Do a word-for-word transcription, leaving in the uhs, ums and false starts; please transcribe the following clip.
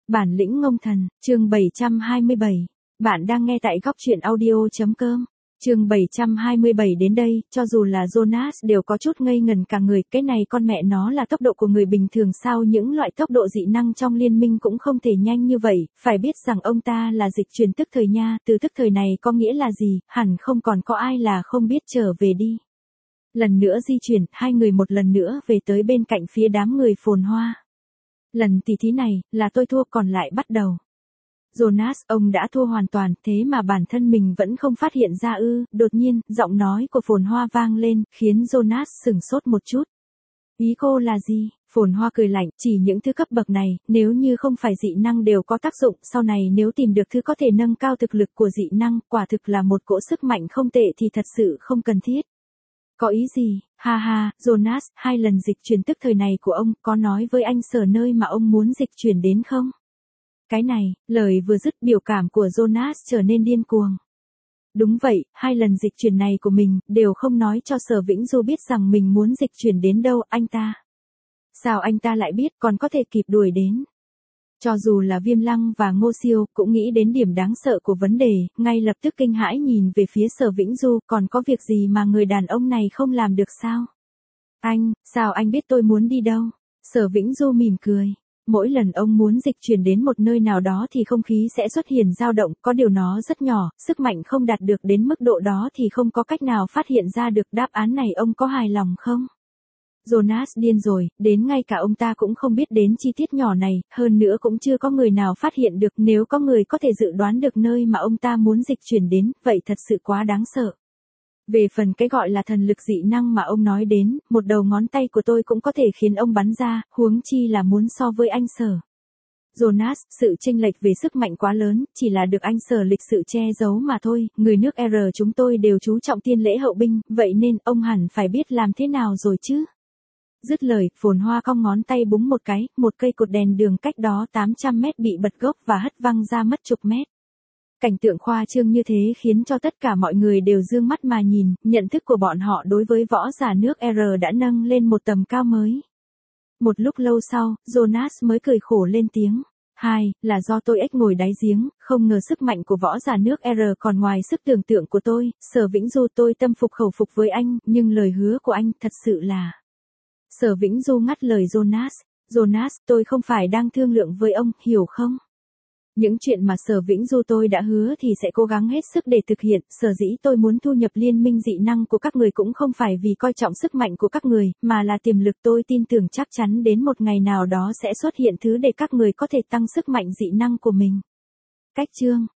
Bản lĩnh ngông thần, chương bảy trăm hai mươi bảy. Bạn đang nghe tại góc truyện audio.com. Chương bảy trăm hai mươi bảy đến đây, cho dù là Jonas đều có chút ngây ngần cả người, cái này con mẹ nó là tốc độ của người bình thường sao, những loại tốc độ dị năng trong liên minh cũng không thể nhanh như vậy, phải biết rằng ông ta là dịch truyền tức thời nha, từ tức thời này có nghĩa là gì, hẳn không còn có ai là không biết, trở về đi. Lần nữa di chuyển, hai người một lần nữa về tới bên cạnh phía đám người phồn hoa. Lần tỉ thí này, là tôi thua, còn lại bắt đầu. Jonas, ông đã thua hoàn toàn, thế mà bản thân mình vẫn không phát hiện ra ư? Đột nhiên, giọng nói của phồn hoa vang lên, khiến Jonas sửng sốt một chút. Ý cô là gì? Phồn hoa cười lạnh, chỉ những thứ cấp bậc này, nếu như không phải dị năng đều có tác dụng, sau này nếu tìm được thứ có thể nâng cao thực lực của dị năng, quả thực là một cỗ sức mạnh không tệ thì thật sự không cần thiết. Có ý gì? Ha ha, Jonas, hai lần dịch chuyển tức thời này của ông, có nói với anh Sở nơi mà ông muốn dịch chuyển đến không? Cái này, lời vừa dứt biểu cảm của Jonas trở nên điên cuồng. Đúng vậy, hai lần dịch chuyển này của mình, đều không nói cho Sở Vĩnh Du biết rằng mình muốn dịch chuyển đến đâu, anh ta. Sao anh ta lại biết, còn có thể kịp đuổi đến? Cho dù là Viêm Lăng và Ngô Siêu, cũng nghĩ đến điểm đáng sợ của vấn đề, ngay lập tức kinh hãi nhìn về phía Sở Vĩnh Du, còn có việc gì mà người đàn ông này không làm được sao? Anh, sao anh biết tôi muốn đi đâu? Sở Vĩnh Du mỉm cười. Mỗi lần ông muốn dịch chuyển đến một nơi nào đó thì không khí sẽ xuất hiện dao động, có điều nó rất nhỏ, sức mạnh không đạt được đến mức độ đó thì không có cách nào phát hiện ra được. Đáp án này ông có hài lòng không? Jonas điên rồi, đến ngay cả ông ta cũng không biết đến chi tiết nhỏ này, hơn nữa cũng chưa có người nào phát hiện được, nếu có người có thể dự đoán được nơi mà ông ta muốn dịch chuyển đến, vậy thật sự quá đáng sợ. Về phần cái gọi là thần lực dị năng mà ông nói đến, một đầu ngón tay của tôi cũng có thể khiến ông bắn ra, huống chi là muốn so với anh Sở. Jonas, sự chênh lệch về sức mạnh quá lớn, chỉ là được anh Sở lịch sự che giấu mà thôi, người nước R chúng tôi đều chú trọng tiên lễ hậu binh, vậy nên ông hẳn phải biết làm thế nào rồi chứ. Dứt lời, phồn hoa cong ngón tay búng một cái, một cây cột đèn đường cách đó tám trăm mét bị bật gốc và hất văng ra mất chục mét. Cảnh tượng khoa trương như thế khiến cho tất cả mọi người đều dương mắt mà nhìn, nhận thức của bọn họ đối với võ giả nước R đã nâng lên một tầm cao mới. Một lúc lâu sau, Jonas mới cười khổ lên tiếng. Hai, là do tôi ếch ngồi đáy giếng, không ngờ sức mạnh của võ giả nước R còn ngoài sức tưởng tượng của tôi, Sở Vĩnh Du tôi tâm phục khẩu phục với anh, nhưng lời hứa của anh thật sự là... Sở Vĩnh Du ngắt lời Jonas. Jonas, tôi không phải đang thương lượng với ông, hiểu không? Những chuyện mà Sở Vĩnh Du tôi đã hứa thì sẽ cố gắng hết sức để thực hiện, sở dĩ tôi muốn thu nhập liên minh dị năng của các người cũng không phải vì coi trọng sức mạnh của các người, mà là tiềm lực, tôi tin tưởng chắc chắn đến một ngày nào đó sẽ xuất hiện thứ để các người có thể tăng sức mạnh dị năng của mình. Cách chương